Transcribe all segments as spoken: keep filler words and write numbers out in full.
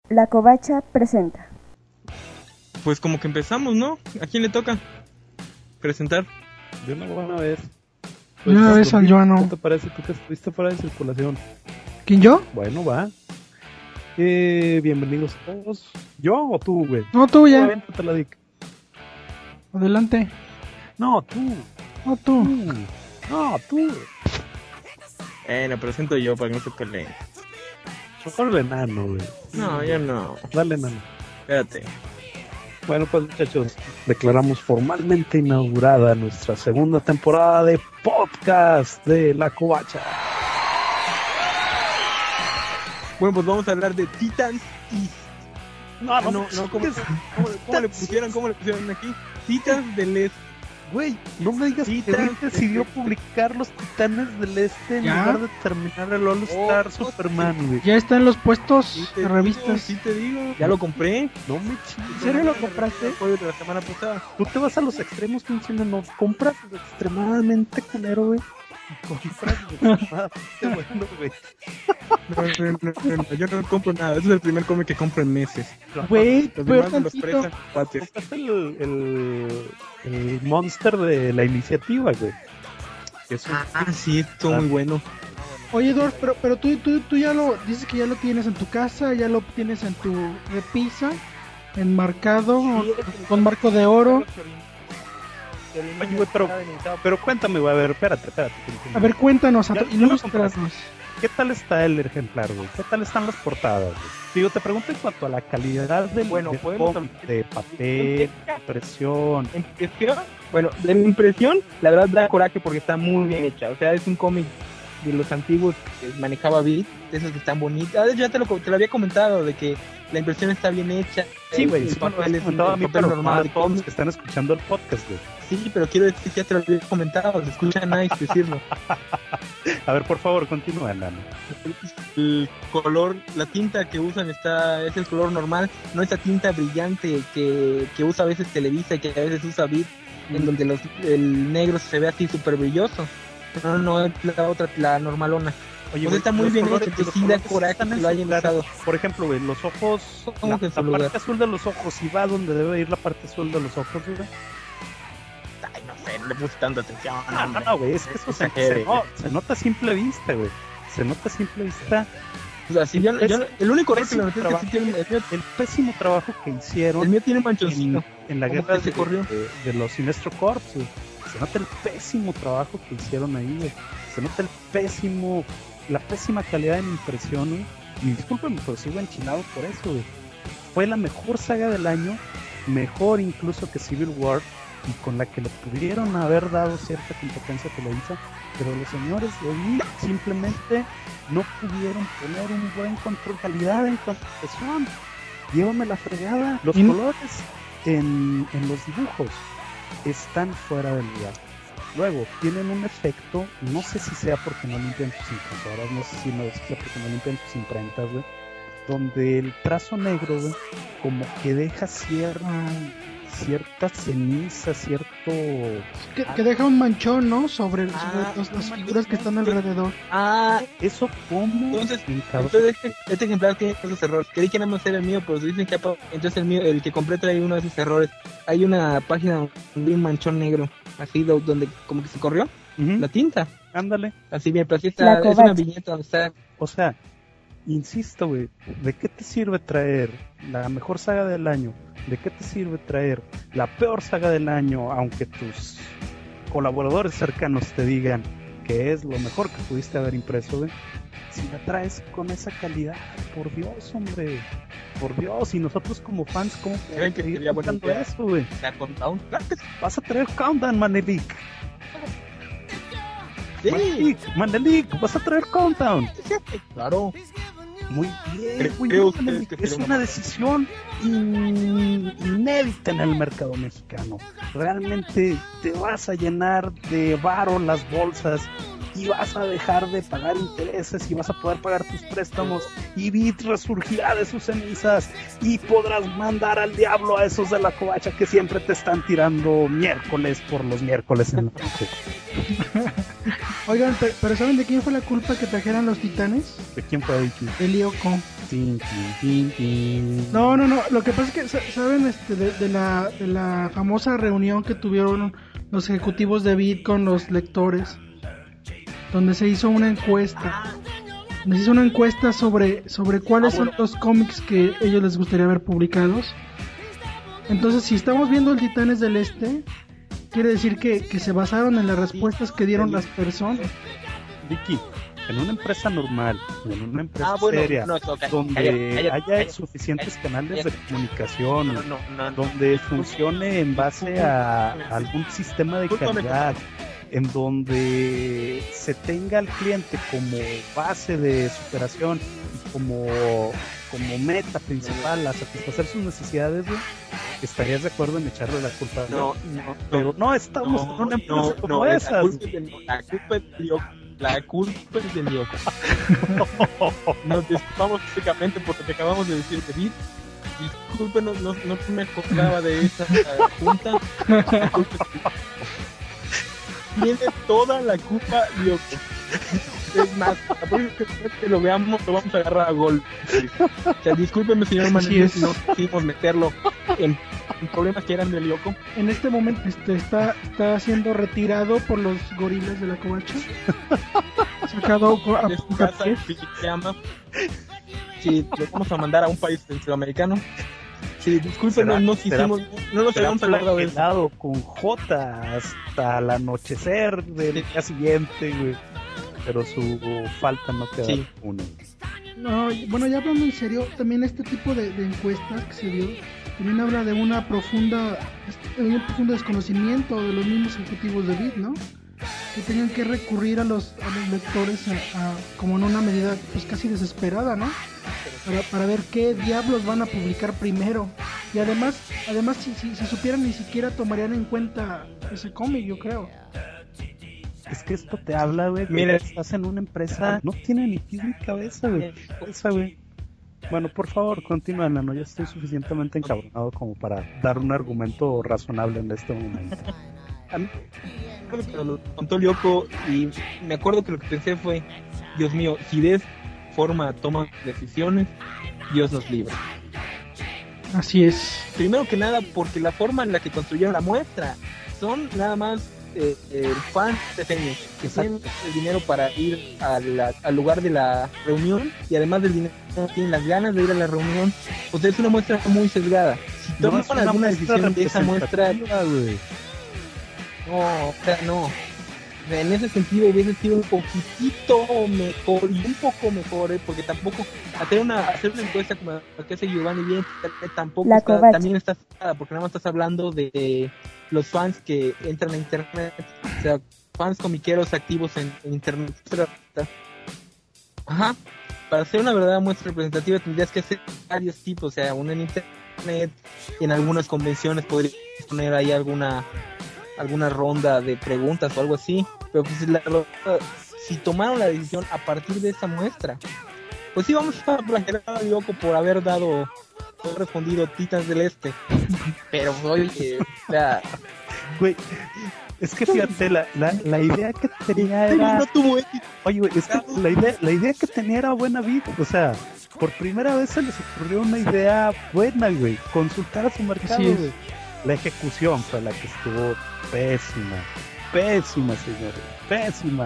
La Covacha presenta. Pues como que empezamos, ¿no? ¿A quién le toca presentar? De una buena vez. Pues una vez al Joano. ¿Qué te parece tú que estuviste fuera de circulación? ¿Quién, yo? Bueno, va. Eh, bienvenidos a todos. ¿Yo o tú, güey? No, tú ya. Tú, te la dic. Adelante. No, tú. No, tú. tú. No, tú. Eh, lo presento yo para que no se peleen. Mejor el enano, güey. No, yo no. Dale, enano. Espérate. Bueno, pues muchachos, declaramos formalmente inaugurada nuestra segunda temporada de podcast de La Covacha. Bueno, pues vamos a hablar de Titans y... No, no, no, no ¿cómo, cómo, cómo le pusieron? ¿Cómo le pusieron aquí? Titans del Este. Güey, no me digas que Titans decidió publicar los Titanes del Este en ¿Ya? lugar de terminar el All Star Oh, Superman, güey. Ya está en los puestos Sí te de digo, revistas. sí te digo. Ya lo compré. No me chingues. ¿En serio lo compraste? Fue de la semana pasada. Tú te vas a los extremos, pinche no compras lo extremadamente culero, güey. Y compras lo extremadamente bueno, güey. No, no, no, no, yo no compro nada. Ese es el primer cómic que compro en meses. Güey, Los pero demás me los tantito. prestan cuates. Compraste el, el, el monster de la iniciativa, güey. Es un... Ah, sí, estuvo muy bueno. Oye, Edward, pero, pero tú, tú, tú ya lo dices que ya lo tienes en tu casa, ya lo tienes en tu repisa, enmarcado, con marco de oro. Oye, güey, pero, pero cuéntame, güey, a ver, espérate, espérate. A ver, cuéntanos, Ya- y ya lo ilústranos. ¿Qué tal está el ejemplar, güey? ¿Qué tal están las portadas, güey? Digo, te pregunto en cuanto a la calidad del, Bueno, del podemos cómic, de papel, impresión. Impresión, bueno, de la impresión, la verdad da coraje porque está muy bien hecha. O sea, es un cómic de los antiguos que manejaba Beat, de esos que están bonitos. Ah, ya te lo, te lo había comentado, de que la impresión está bien hecha. Sí, güey, el sí, me lo papel has es comentado a mí, papel pero normal para de todos los cómic. que están escuchando el podcast, güey. Sí, pero quiero decir que ya te lo había comentado, se escucha nice decirlo. A ver, por favor, continúa, Nano. El color, la tinta que usan está es el color normal, no esa tinta brillante que, que usa a veces Televisa y que a veces usa Beat, en donde los, el negro se ve así súper brilloso. No, no, es la otra, la normalona. Oye, Pues está muy los bien colores- hecho, que los sí da colores coraje están que en lo su hayan lugar. usado. Por ejemplo, güey, los ojos, ¿Cómo la, que en su la lugar? parte azul de los ojos, si va donde debe ir la parte azul de los ojos, güey. Ay, no sé, no le puse tanta atención. No, no, hombre. no, güey, es que eso se, Exagere. se, no- se nota a simple vista, güey. Se nota a simple vista O sea, si yo, yo- el único error que le metí es que trabajo. sí tiene, el, mío, el pésimo trabajo que hicieron el mío tiene un en, manchoncito. en la Como guerra que se de, corrió. de- de los Sinestro Corps, güey. Se nota el pésimo trabajo que hicieron ahí, güey. Se nota el pésimo, la pésima calidad de mi impresión, güey. Y discúlpenme, pero sigo enchilado por eso, güey. Fue la mejor saga del año, mejor incluso que Civil War, y con la que le pudieron haber dado cierta competencia a Televisa, pero los señores de ahí simplemente no pudieron poner un buen control calidad en competición. Llévame la fregada. Los Y- colores en, en los dibujos están fuera del lugar. Luego, tienen un efecto, no sé si sea porque no limpian sus impresoras, no sé si no sea porque no limpian sus imprentas, güey, donde el trazo negro, güey, como que deja cierta, cierta ceniza, cierto... Que, que deja un manchón, ¿no? Sobre, sobre Ah, los- las un figuras que están manchón. alrededor. Ah, Eso como... entonces, encabrona. entonces este, este ejemplar tiene esos errores. Creí que nada más era el mío, pero dicen que apa- entonces el mío, el que compré trae uno de esos errores. Hay una página donde hay un manchón negro, así do- donde como que se corrió Ujú, la tinta. ándale. Así bien, pero así La está, es Covacha. una viñeta donde está. O sea, insisto, güey, ¿de qué te sirve traer la mejor saga del año? ¿De qué te sirve traer la peor saga del año, aunque tus colaboradores cercanos te digan que es lo mejor que pudiste haber impreso, güey? Si la traes con esa calidad, por Dios, hombre, por Dios, y nosotros como fans, ¿cómo ¿Creen que seguir sería buena buscando idea? eso, güey? ¿Se ha contado un claro que sí. Vas a traer Countdown, Manelik. Sí, Manelik, Manelik, vas a traer Countdown. claro. Muy bien, Creo- güey, creo no, ustedes Manelik, que es sería una una- decisión in- inédita en el mercado mexicano. Realmente te vas a llenar de varo las bolsas y vas a dejar de pagar intereses y vas a poder pagar tus préstamos y Bit resurgirá de sus cenizas y podrás mandar al diablo a esos de la covacha que siempre te están tirando miércoles por los miércoles en la noche. Oigan, pero, pero ¿saben de quién fue la culpa que trajeran los titanes? ¿De quién fue, Vicky? De Lyoko. Tin, tin, tin, tin. No, no, no, lo que pasa es que, sa- ¿saben este, de, de la, de la famosa reunión que tuvieron los ejecutivos de Bit con los lectores? Donde se hizo una encuesta. Donde se hizo una encuesta sobre, sobre cuáles Ah, bueno. son los cómics que ellos les gustaría ver publicados. Entonces, si estamos viendo el Titanes del Este, quiere decir que, que se basaron en las respuestas que dieron las personas. Vicky, en una empresa normal, en una empresa Ah, bueno, seria, no, no, ca- donde cállate, cállate, haya cállate, suficientes cállate, canales de cállate. comunicación, No, no, no, no. donde funcione en base a algún sistema de Discúlpame. calidad, en donde se tenga al cliente como base de superación y como, como meta principal a satisfacer sus necesidades, güey, ¿estarías de acuerdo en echarle la culpa? No, no, Pero no estamos en una empresa no, como no, la esas. culpa es de- la culpa es de Lyoko. La culpa es de Lyoko. Nos disculpamos básicamente por lo que acabamos de decir de Bit. Discúlpenos, no, no me acordaba de esa uh, junta. La culpa es de Lyoko. Tiene toda la culpa Lyoko. Es más, la próxima vez que lo veamos lo vamos a agarrar a gol. O sea, discúlpeme, señor Así Manuel, es. si no quisimos meterlo en, en problemas que eran de Lyoko. En este momento este, está, está siendo retirado por los gorilas de la covacha. Sacado co- a De su punta casa pie. en Pichicama. Sí, lo vamos a mandar a un país centroamericano. Sí, disculpen, no Será- nos será- hicimos, no nos Será habíamos acordado de eso. flagelado con J hasta el anochecer del Sí. día siguiente, güey. Pero su falta no queda Sí. uno. No, y- bueno, ya hablando en serio, también este tipo de, de encuestas que se dio, también habla de una profunda, de un profundo desconocimiento de los mismos ejecutivos de Bit, ¿no? Que tengan que recurrir a los, a los lectores a, a- como en una medida pues casi desesperada, ¿no? Para, para ver qué diablos van a publicar primero. Y además, además si, si, si supieran ni siquiera tomarían en cuenta ese cómic, yo creo. Es que esto te habla, güey, que Mira. estás en una empresa, no tiene ni pies ni cabeza, güey. Cabeza, güey. Bueno, por favor, continúa, Nano. Ya estoy suficientemente encabronado como para dar un argumento razonable en este momento. A mí, recuerdo que lo contó Lyoko y me acuerdo que lo que pensé fue, Dios mío, si de esa forma toman decisiones, Dios nos libre. Así es. Primero que nada, porque la forma en la que construyeron la muestra son nada más eh, eh, fans de Feño, que tienen el dinero para ir a la- al lugar de la reunión y además del dinero tienen las ganas de ir a la reunión. O sea, es una muestra muy sesgada. Si No, toman es una alguna muestra decisión de esa muestra, representativa, güey. no, o sea, no. O sea, en ese sentido hubiese sido un poquitito mejor y un poco mejor, ¿eh? Porque tampoco hacer una hacer una encuesta como la que hace Giovanni bien tampoco La está, covacha. también está cerrada, porque nada más estás hablando de los fans que entran a internet, o sea, fans comiqueros activos en, en internet. Pero, ajá, para hacer una verdadera muestra representativa tendrías que hacer varios tipos, o sea, una en internet, en algunas convenciones podrías poner ahí alguna alguna ronda de preguntas o algo así, pero pues la, la- si tomaron la decisión a partir de esa muestra, pues sí vamos a flagelar a Lyoko por haber dado, por haber respondido Titans del Este, pero oye, o sea, Güey, es que fíjate, la, la, la idea que tenía era... no tuvo éxito. Oye, güey, es que la idea, la idea que tenía era buena vida, o sea, por primera vez se les ocurrió una idea buena, güey, consultar a su mercado, Así es. güey. La ejecución fue la que estuvo pésima, pésima, señores, pésima.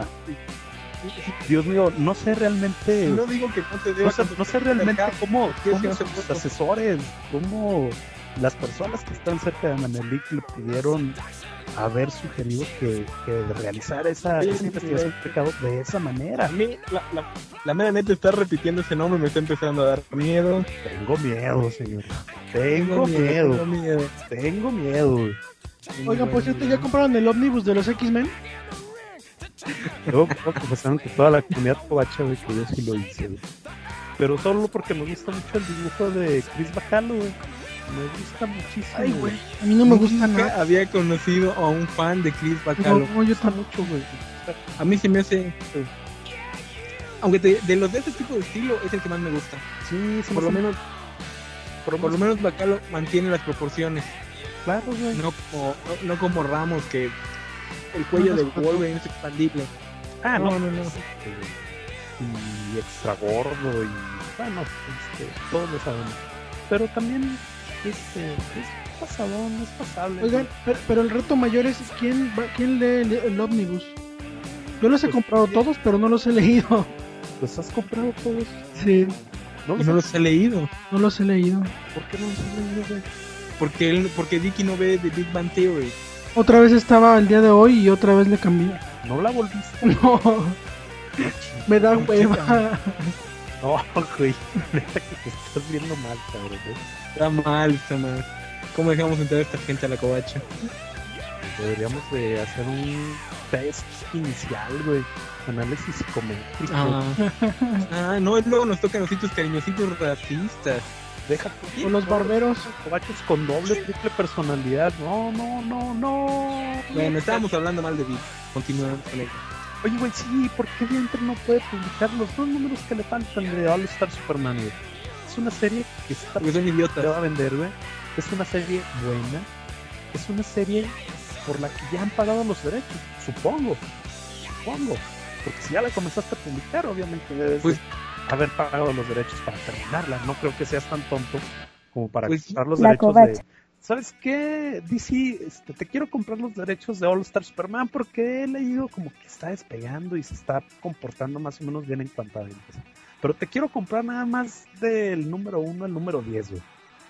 Dios mío, no sé realmente, No digo que no te deba no sé, no sé realmente cómo, ¿Qué es cómo que no se sus puso? asesores, cómo las personas que están cerca de Manelik le pudieron haber sugerido que, que realizara esa, Sí, esa sí, investigación sí. de mercado de esa manera. A mí, la, la, la mera neta está repitiendo ese nombre, me está empezando a dar miedo. Tengo miedo, señor. Tengo miedo. Tengo miedo. Tengo miedo, güey. Oigan, por cierto, ¿ya compraron el ómnibus de los X-Men? Luego me confesaron que toda la comunidad covacha, güey, que yo sí lo hice, güey. Pero solo porque me gusta mucho el dibujo de Chris Bacalo, güey. Me gusta muchísimo. Ay, güey, a mí no me gusta Nunca nada. había conocido a un fan de Chris Bacalo. No, no, yo Gusta tampoco. mucho, güey. A mí se me hace... Aunque te- de los de ese tipo de estilo es el que más me gusta. Sí, se me Por lo hace- menos, por, por lo menos Bacalo mantiene las proporciones. Claro, güey. No como, no, no como Ramos, que el cuello No, de no, no. Wolverine es expandible. Ah, no, No, no, no. Y extra gordo y bueno, este, todos lo sabemos. Pero también este, es pasadón, es pasable. Oigan, pero, pero el reto mayor es quién, va- quién lee el, el ómnibus. Yo los he Pues, comprado todos, pero no los he leído. ¿Los has comprado todos? Sí, ¿No Y los no has... los he leído. no los he leído. ¿Por qué no los has leído, güey? Porque él, porque Dicky no ve The Big Bang Theory. Otra vez estaba el día de hoy y otra vez le cambié. ¿No la volviste? No, me da hueva. No, güey. Neta que te estás viendo mal, cabrón. ¿eh? Está mal, está mal. ¿Cómo dejamos entrar a esta gente a la covacha? Deberíamos de hacer un test inicial, güey. Análisis psicométrico. Ah, ah no, luego nos tocan ositos cariñositos racistas. Deja O los barberos. cobachos con doble, triple personalidad. No, no, no, no. Bueno, estábamos hablando mal de Dick. Continuamos con él. Oye, güey, sí, ¿por qué Vientre no puede publicar los dos números que le faltan de All Star Superman, güey? Es una serie que está Porque son te idiotas. va a vender, güey. Es una serie buena. Es una serie por la que ya han pagado los derechos, supongo. Supongo. Porque si ya la comenzaste a publicar, obviamente debes Pues- de haber pagado los derechos para terminarla. No creo que seas tan tonto como para Pues, comprar los la derechos covacha. de... ¿Sabes qué? D C, este, te quiero comprar los derechos de All Star Superman porque he leído como que está despegando y se está comportando más o menos bien en cuanto a ventas. Pero te quiero comprar nada más del número uno al número diez, güey.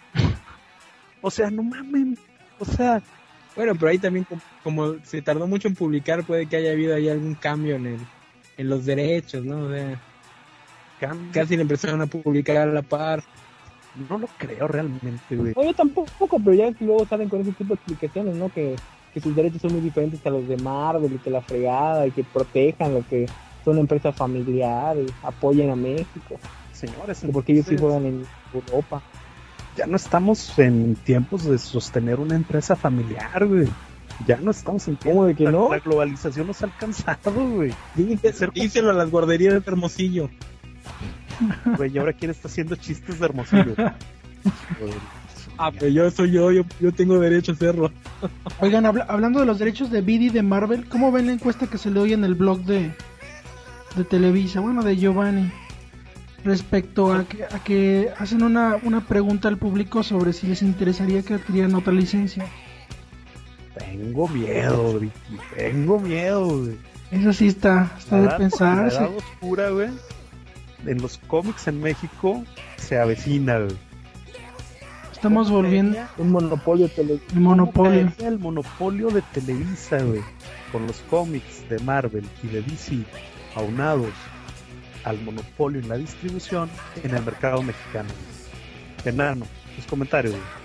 O sea, no mamen. O sea, Bueno, pero ahí también, como, como se tardó mucho en publicar, puede que haya habido ahí algún cambio en el, en los derechos, ¿no? O sea, cambia. casi le empezaron a publicar a la par. No lo creo realmente, güey. No, yo tampoco, pero ya luego salen con ese tipo de explicaciones, ¿no? Que, que sus derechos son muy diferentes a los de Marvel y que la fregada y que protejan lo que son empresas familiares, apoyen a México, Señores, que porque ellos sí entonces, juegan en Europa. ya no estamos en tiempos de sostener una empresa familiar, güey. Ya no estamos en tiempos ¿Cómo de que la, no? la globalización nos ha alcanzado, güey. Díselo, díselo a las guarderías de Hermosillo. Güey, y ahora quién está haciendo chistes de Hermosillo. Güey. Ah, pero yo soy yo, yo, yo tengo derecho a hacerlo. Oigan, habla- hablando de los derechos de B D de Marvel, ¿cómo ven la encuesta que se le oye en el blog de, de Televisa? Bueno, de Giovanni. Respecto a que, a que hacen una, una pregunta al público sobre si les interesaría que adquirieran otra licencia. Tengo miedo, Ricky. Tengo miedo, güey. Eso sí está, está La de edad- pensarse. La edad oscura, güey. En los cómics en México se avecina, güey. Estamos volviendo Un monopolio tele... el monopolio. ¿Cómo caería el monopolio de Televisa, güey? Con los cómics de Marvel y de D C aunados al monopolio en la distribución en el mercado mexicano. Enano, tus comentarios, güey.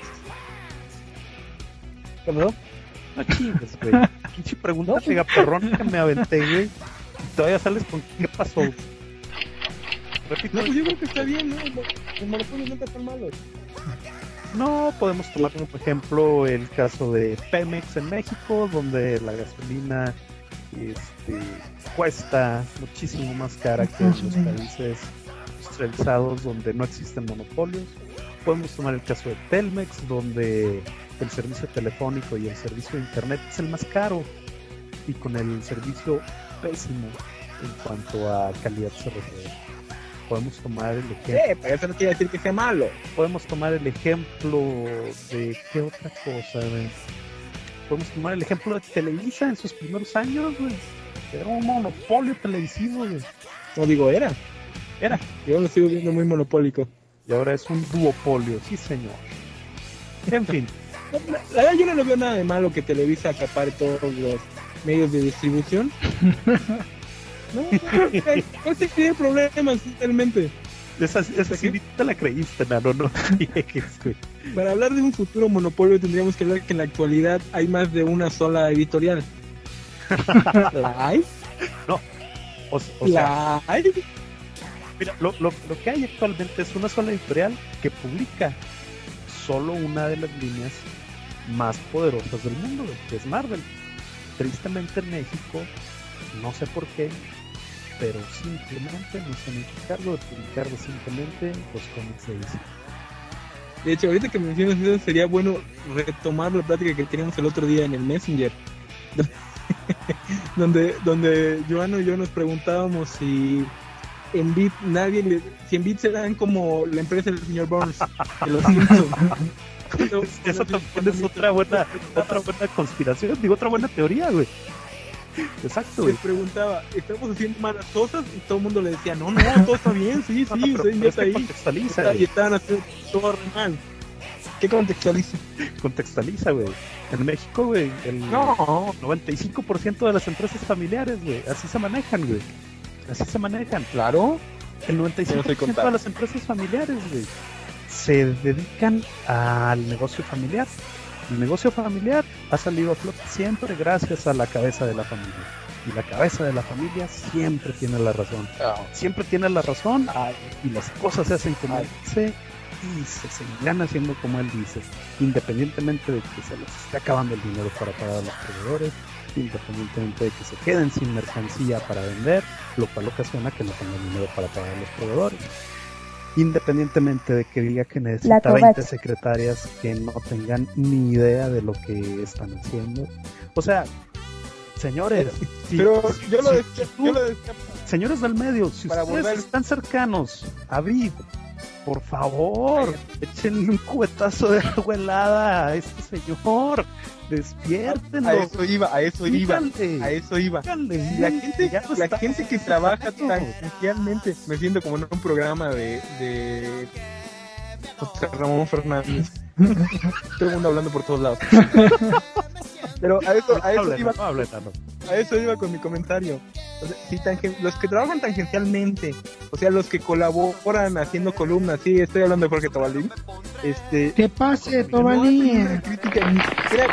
¿Qué pasó? No chingues, güey. Pinche pregunta mega perrón que me aventé, güey. Y todavía sales con ¿qué pasó? Repito, No, pues yo creo que está bien, ¿no? Los monopolios nunca están malos. no podemos tomar como ejemplo el caso de Pemex en México, donde la gasolina este, cuesta muchísimo más cara que en los países industrializados donde no existen monopolios. Podemos tomar el caso de Telmex, donde el servicio telefónico y el servicio de internet es el más caro y con el servicio pésimo en cuanto a calidad se refiere. Podemos tomar el ejemplo Sí, pero eso no quiere decir que sea malo. podemos tomar el ejemplo de qué otra cosa, güey. Podemos tomar el ejemplo de Televisa en sus primeros años, güey. Era un monopolio televisivo, güey. No digo era. Era. Yo lo sigo viendo muy monopólico. Y ahora es un duopolio, sí señor. En fin, La, la verdad yo no le veo nada de malo que Televisa acapare todos los medios de distribución. No, no se tiene problemas realmente. esa, esa sí ni te la creíste, nano, no llegues, güey. Para hablar de un futuro monopolio tendríamos que hablar que en la actualidad hay más de una sola editorial. ¿La hay? O, o sea, ¿La hay? mira, lo, lo, lo que hay actualmente es una sola editorial que publica solo una de las líneas más poderosas del mundo, que es Marvel. Tristemente en México, no sé por qué, pero simplemente no se han hecho cargo de publicar recientemente los cómics de D C. De hecho, ahorita que mencionas eso, sería bueno retomar la plática que teníamos el otro día en el Messenger, donde donde Joano y yo nos preguntábamos si en Beat nadie le, si en Beat serán como la empresa del señor Burns de los Simpsons. Cuando, Eso también es otra buena, otra buena conspiración, digo, otra buena teoría, güey. Exacto, güey. Se preguntaba, ¿estamos haciendo malas cosas? Y todo el mundo le decía, no, no, todo está bien, sí, sí, No, no, pero, sí, pero es que ahí. contextualiza, Está, güey. y estaban haciendo todo re mal. ¿Qué contextualiza? Contextualiza, güey. En México, güey, el No, noventa y cinco por ciento de las empresas familiares, güey, así se manejan, güey. Así se manejan. claro. El noventa y cinco por ciento de las empresas familiares, güey, se dedican al negocio familiar. El negocio familiar ha salido a flote siempre gracias a la cabeza de la familia. Y la cabeza de la familia siempre tiene la razón. Siempre tiene la razón y las cosas se hacen como él dice y se seguirán haciendo como él dice. Independientemente de que se les esté acabando el dinero para pagar a los proveedores, independientemente de que se queden sin mercancía para vender, lo cual ocasiona que no tengan dinero para pagar a los proveedores. Independientemente de que diga que necesita veinte secretarias que no tengan ni idea de lo que están haciendo. O sea, señores, si, pero yo lo si, decía, si tú, yo lo decía señores del medio, si para ustedes volver... están cercanos a Vid, por favor, échenle un cubetazo de agua helada a este señor. Despiértenlo. A eso iba, a eso Díganle, iba, a eso iba. díganle, La gente, ya no la está gente que haciendo trabaja daño. tangencialmente, me siento como en un programa de, de José Ramón Fernández. Todo el mundo hablando por todos lados. Pero a eso, a eso Hablen, iba, no hablen, no. a eso iba con mi comentario. O sea, si tangen, los que trabajan tangencialmente, o sea, los que colaboran haciendo columnas, sí, estoy hablando de Jorge Tobalín. Este, Que pase, no hacen Tobalín. una crítica ni siquiera.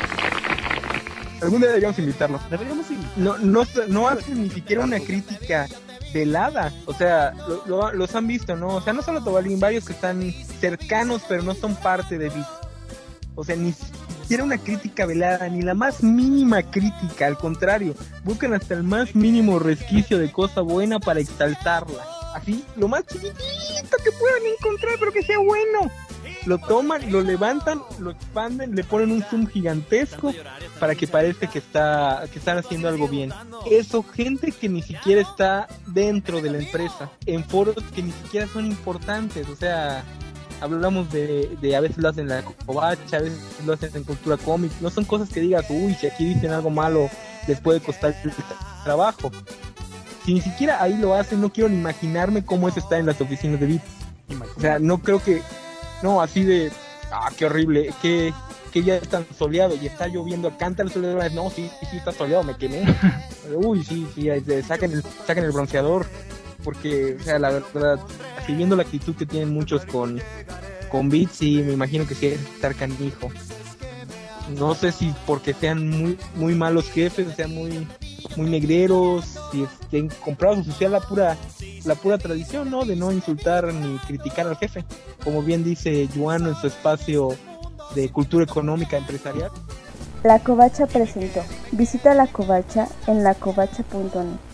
Algún día deberíamos invitarlo. Deberíamos ir. No, no, no hacen ni siquiera una crítica velada. O sea, lo, lo- los han visto, ¿no? O sea, no solo Tobalín, varios que están cercanos, pero no son parte de Beat. O sea, ni siquiera una crítica velada, ni la más mínima crítica. Al contrario, buscan hasta el más mínimo resquicio de cosa buena para exaltarla. Así, lo más chiquitito que puedan encontrar, pero que sea bueno. Lo toman, lo levantan, lo expanden, le ponen un zoom gigantesco para que parezca que está que están haciendo algo bien. Eso, gente que ni siquiera está dentro de la empresa, en foros que ni siquiera son importantes. O sea, hablamos de, de a veces lo hacen en la Covacha, a veces lo hacen en Cultura Cómic. No son cosas que digas, uy, si aquí dicen algo malo les puede costar el trabajo. Si ni siquiera ahí lo hacen, no quiero ni imaginarme cómo eso está en las oficinas de Beat. O sea, no creo que... No, así de, ah, qué horrible, que, que ya es tan soleado y está lloviendo, canta el soleado, no, sí, sí, está soleado, me quemé. Uy, sí, sí, saquen el, saquen el bronceador, porque, o sea, la verdad, así viendo la actitud que tienen muchos con, con Beat, sí, me imagino que sí es estar canijo. No sé si porque sean muy, muy malos jefes, o sean muy, muy negreros, si estén comprados o sea la pura, la pura tradición, ¿no? De no insultar ni criticar al jefe, como bien dice Joano en su espacio de cultura económica empresarial. La Covacha presentó. Visita La Covacha en la covacha punto net.